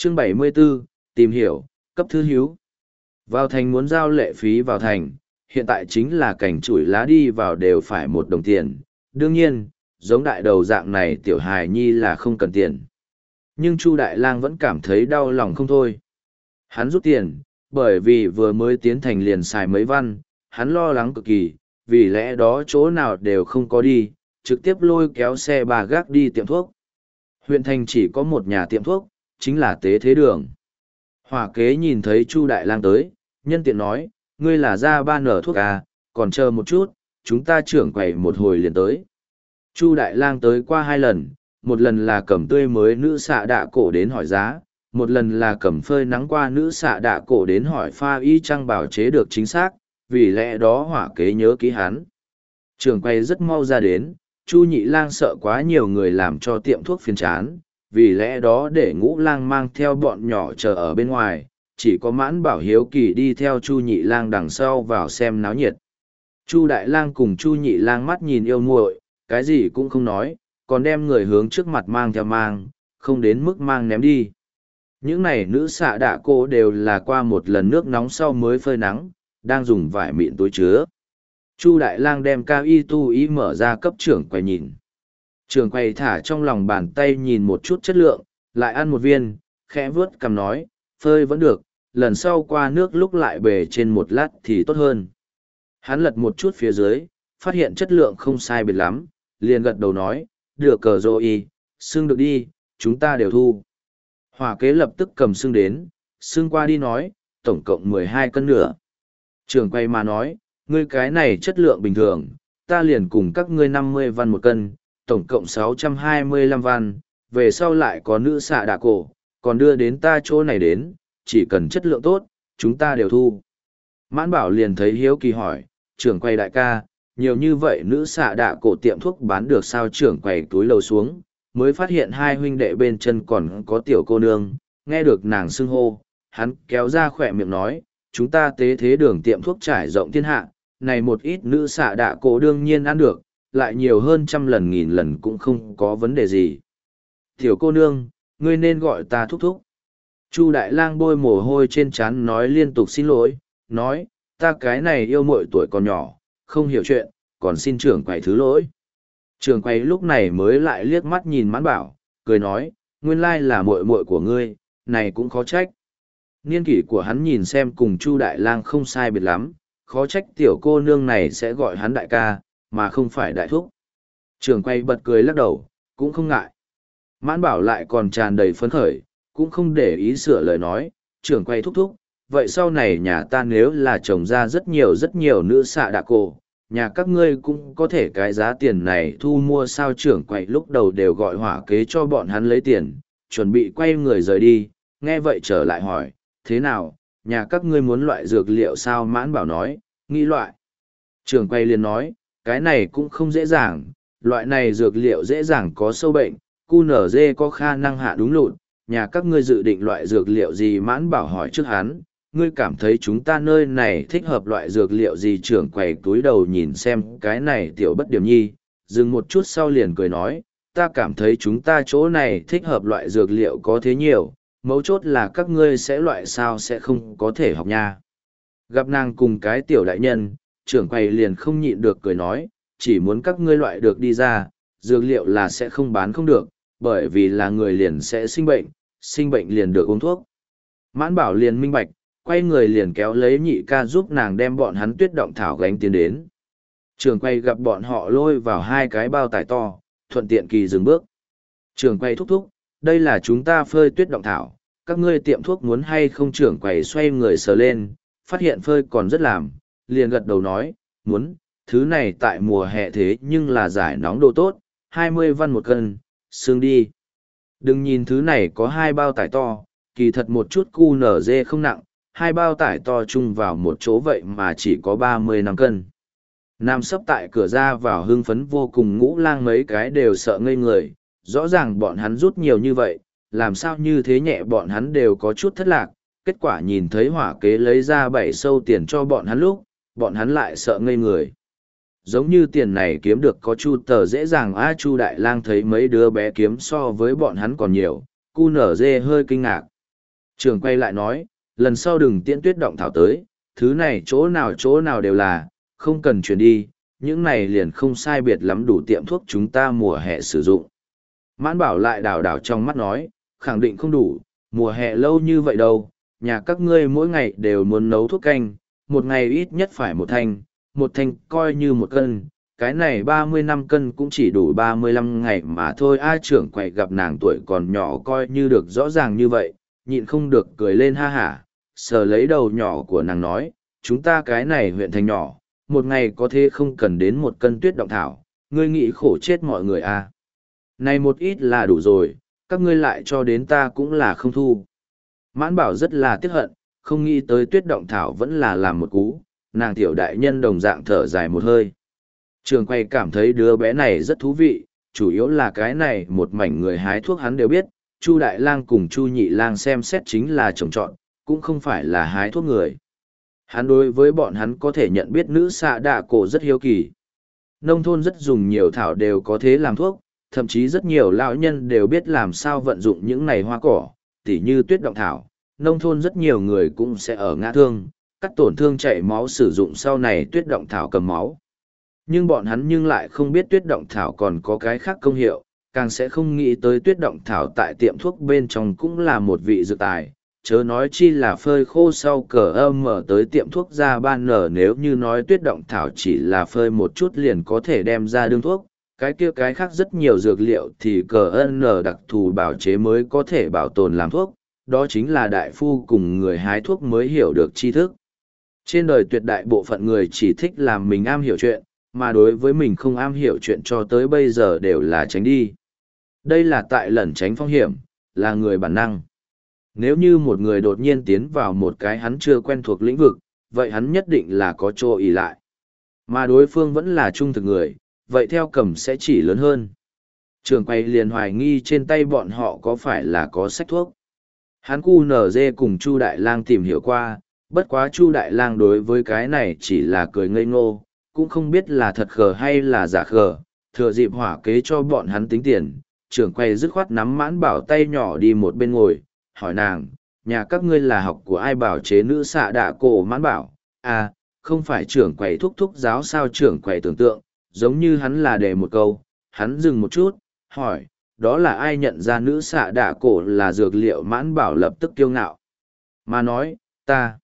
Chương 74, tìm hiểu, cấp thứ hiếu. Vào thành muốn giao lệ phí vào thành, hiện tại chính là cảnh chuỗi lá đi vào đều phải 1 đồng tiền. Đương nhiên, giống đại đầu dạng này tiểu hài nhi là không cần tiền. Nhưng Chu Đại Lang vẫn cảm thấy đau lòng không thôi. Hắn rút tiền, bởi vì vừa mới tiến thành liền xài mấy văn, hắn lo lắng cực kỳ, vì lẽ đó chỗ nào đều không có đi, trực tiếp lôi kéo xe bà gác đi tiệm thuốc. Huyện thành chỉ có một nhà tiệm thuốc, chính là Tế Thế Đường. Hỏa kế nhìn thấy Chu Đại Lang tới, nhân tiện nói, ngươi là ra ba nở thuốc à, còn chờ một chút, chúng ta trưởng quầy một hồi liền tới. Chu Đại Lang tới qua 2 lần, một lần là cầm tươi mới nữ xạ đạ cổ đến hỏi giá, một lần là cầm phơi nắng qua nữ xạ đạ cổ đến hỏi pha y chăng bảo chế được chính xác, vì lẽ đó hỏa kế nhớ ký hắn. Trưởng quầy rất mau ra đến, Chu Nhị Lang sợ quá nhiều người làm cho tiệm thuốc phiền chán, vì lẽ đó để Ngũ Lang mang theo bọn nhỏ chờ ở bên ngoài, chỉ có Mãn Bảo hiếu kỳ đi theo Chu Nhị Lang đằng sau vào xem náo nhiệt. Chu Đại Lang cùng Chu Nhị Lang mắt nhìn yêu muội, cái gì cũng không nói, còn đem người hướng trước mặt mang theo mang, không đến mức mang ném đi. Những này nữ xạ đạ cô đều là qua một lần nước nóng sau mới phơi nắng, đang dùng vải mịn túi chứa. Chu Đại Lang đem cao y tu y mở ra cấp trưởng quầy nhìn. Trưởng quầy thả trong lòng bàn tay nhìn một chút chất lượng, lại ăn một viên, khẽ vướt cằm nói, phơi vẫn được, lần sau qua nước lúc lại bề trên 1 lát thì tốt hơn. Hắn lật một chút phía dưới, phát hiện chất lượng không sai biệt lắm, liền gật đầu nói, được cờ rồi y, xương được đi, chúng ta đều thu. Hỏa kế lập tức cầm xương đến, xương qua đi nói, tổng cộng 12 cân nữa. Trưởng quầy mà nói, ngươi cái này chất lượng bình thường, ta liền cùng các ngươi 50 văn 1 cân, tổng cộng 625 văn, về sau lại có nữ xạ đạ cổ, còn đưa đến ta chỗ này đến, chỉ cần chất lượng tốt, chúng ta đều thu. Mãn Bảo liền thấy hiếu kỳ hỏi, trưởng quầy đại ca, nhiều như vậy nữ xạ đạ cổ tiệm thuốc bán được sao? Trưởng quầy túi lầu xuống, mới phát hiện 2 huynh đệ bên chân còn có tiểu cô nương, nghe được nàng xưng hô, hắn kéo ra khỏe miệng nói, chúng ta Tế Thế Đường tiệm thuốc trải rộng thiên hạ, này một ít nữ xạ đạ cổ đương nhiên ăn được, lại nhiều hơn 100 lần 1000 lần cũng không có vấn đề gì. Tiểu cô nương, ngươi nên gọi ta thúc thúc. Chu Đại Lang bôi mồ hôi trên trán nói liên tục xin lỗi, nói, ta cái này yêu muội tuổi còn nhỏ, không hiểu chuyện, còn xin trưởng quầy thứ lỗi. Trưởng quầy lúc này mới lại liếc mắt nhìn Mãn Bảo, cười nói, nguyên lai là muội muội của ngươi, này cũng khó trách. Niên kỷ của hắn nhìn xem cùng Chu Đại Lang không sai biệt lắm, khó trách tiểu cô nương này sẽ gọi hắn đại ca, mà không phải đại thúc. Trưởng quầy bật cười lắc đầu, cũng không ngại. Mãn Bảo lại còn tràn đầy phấn khởi, cũng không để ý sửa lời nói, trưởng quầy thúc thúc, vậy sau này nhà ta nếu là trồng ra rất nhiều nữ xạ đạ cổ, nhà các ngươi cũng có thể cái giá tiền này thu mua sao? Trưởng quầy lúc đầu đều gọi hỏa kế cho bọn hắn lấy tiền, chuẩn bị quay người rời đi, nghe vậy trở lại hỏi, thế nào, nhà các ngươi muốn loại dược liệu sao? Mãn Bảo nói, nghĩ loại. Trưởng quầy liền nói, cái này cũng không dễ dàng, loại này dược liệu dễ dàng có sâu bệnh, QNZ có khả năng hạ đúng lụt, nhà các ngươi dự định loại dược liệu gì? Mãn Bảo hỏi trước hắn, ngươi cảm thấy chúng ta nơi này thích hợp loại dược liệu gì? Trưởng quầy túi đầu nhìn xem cái này tiểu bất điểm nhi, dừng một chút sau liền cười nói, ta cảm thấy chúng ta chỗ này thích hợp loại dược liệu có thế nhiều, mấu chốt là các ngươi sẽ loại sao sẽ không có thể học nha. Gặp nàng cùng cái tiểu đại nhân, trưởng quầy liền không nhịn được cười nói, chỉ muốn các ngươi loại được đi ra, dược liệu là sẽ không bán không được, bởi vì là người liền sẽ sinh bệnh liền được uống thuốc. Mãn Bảo liền minh bạch, quay người liền kéo lấy nhị ca giúp nàng đem bọn hắn tuyết động thảo gánh tiến đến. Trưởng quầy gặp bọn họ lôi vào 2 cái bao tải to, thuận tiện kỳ dừng bước. Trưởng quầy thúc thúc, đây là chúng ta phơi tuyết động thảo, các ngươi tiệm thuốc muốn hay không? Trưởng quầy xoay người sờ lên, phát hiện phơi còn rất làm, liền gật đầu nói, muốn, thứ này tại mùa hè thế nhưng là giải nóng đồ tốt, 20 văn 1 cân, xương đi. Đừng nhìn thứ này có 2 bao tải to, kỳ thật một chút QNZ không nặng, 2 bao tải to chung vào một chỗ vậy mà chỉ có 35 cân. Nam sấp tại cửa ra vào hưng phấn vô cùng, Ngũ Lang mấy cái đều sợ ngây người, rõ ràng bọn hắn rút nhiều như vậy, làm sao như thế nhẹ? Bọn hắn đều có chút thất lạc, kết quả nhìn thấy hỏa kế lấy ra 7 sâu tiền cho bọn hắn lúc, bọn hắn lại sợ ngây người. Giống như tiền này kiếm được có Chu tờ dễ dàng a. Chu Đại Lang thấy mấy đứa bé kiếm so với bọn hắn còn nhiều, QNZ hơi kinh ngạc. Trường quay lại nói, lần sau đừng tiễn tuyết động thảo tới, thứ này chỗ nào đều là, không cần chuyển đi, những này liền không sai biệt lắm đủ tiệm thuốc chúng ta mùa hè sử dụng. Mãn Bảo lại đảo đảo trong mắt nói, khẳng định không đủ, mùa hè lâu như vậy đâu, nhà các ngươi mỗi ngày đều muốn nấu thuốc canh, một ngày ít nhất phải một thanh coi như một cân, cái này 35 cân cũng chỉ đủ 35 ngày mà thôi. A trưởng quầy gặp nàng tuổi còn nhỏ coi như được rõ ràng như vậy, nhịn không được cười lên ha hả, sờ lấy đầu nhỏ của nàng nói, chúng ta cái này huyện thành nhỏ, một ngày có thể không cần đến 1 cân tuyết động thảo, ngươi nghĩ khổ chết mọi người à. Này một ít là đủ rồi, các ngươi lại cho đến ta cũng là không thu. Mãn Bảo rất là tiếc hận, không nghĩ tới tuyết động thảo vẫn là làm một cú, nàng tiểu đại nhân đồng dạng thở dài một hơi. Trường quay cảm thấy đứa bé này rất thú vị, chủ yếu là cái này một mảnh người hái thuốc hắn đều biết, Chu Đại Lang cùng Chu Nhị Lang xem xét chính là trồng trọt, cũng không phải là hái thuốc người. Hắn đối với bọn hắn có thể nhận biết nữ xạ đạ cổ rất hiếu kỳ. Nông thôn rất dùng nhiều thảo đều có thể làm thuốc, thậm chí rất nhiều lão nhân đều biết làm sao vận dụng những này hoa cỏ, tỉ như tuyết động thảo. Nông thôn rất nhiều người cũng sẽ ở ngã thương, cắt tổn thương chảy máu sử dụng sau này tuyết động thảo cầm máu. Nhưng bọn hắn nhưng lại không biết tuyết động thảo còn có cái khác công hiệu, càng sẽ không nghĩ tới tuyết động thảo tại tiệm thuốc bên trong cũng là một vị dược tài, chớ nói chi là phơi khô sau cờ âm mở tới tiệm thuốc ra ban nở. Nếu như nói tuyết động thảo chỉ là phơi một chút liền có thể đem ra đương thuốc, cái kia cái khác rất nhiều dược liệu thì cờ ân nở đặc thù bảo chế mới có thể bảo tồn làm thuốc, đó chính là đại phu cùng người hái thuốc mới hiểu được tri thức. Trên đời tuyệt đại bộ phận người chỉ thích làm mình am hiểu chuyện, mà đối với mình không am hiểu chuyện cho tới bây giờ đều là tránh đi. Đây là tại lẩn tránh phong hiểm, là người bản năng. Nếu như một người đột nhiên tiến vào một cái hắn chưa quen thuộc lĩnh vực, vậy hắn nhất định là có chỗ ỷ lại. Mà đối phương vẫn là trung thực người, vậy theo cầm sẽ chỉ lớn hơn. Trường quay liền hoài nghi trên tay bọn họ có phải là có sách thuốc. Hắn cu nở dê cùng Chu Đại Lang tìm hiểu qua, bất quá Chu Đại Lang đối với cái này chỉ là cười ngây ngô, cũng không biết là thật khờ hay là giả khờ, thừa dịp hỏa kế cho bọn hắn tính tiền. Trưởng quay dứt khoát nắm Mãn Bảo tay nhỏ đi một bên ngồi, hỏi nàng, nhà các ngươi là học của ai bảo chế nữ xạ đạ cổ? Mãn Bảo, à, không phải trưởng quầy thúc thúc giáo sao? Trưởng quầy tưởng tượng, giống như hắn là đề một câu, hắn dừng một chút, hỏi, đó là ai nhận ra nữ xạ đạ cổ là dược liệu? Mãn Bảo lập tức kiêu ngạo, mà nói, ta.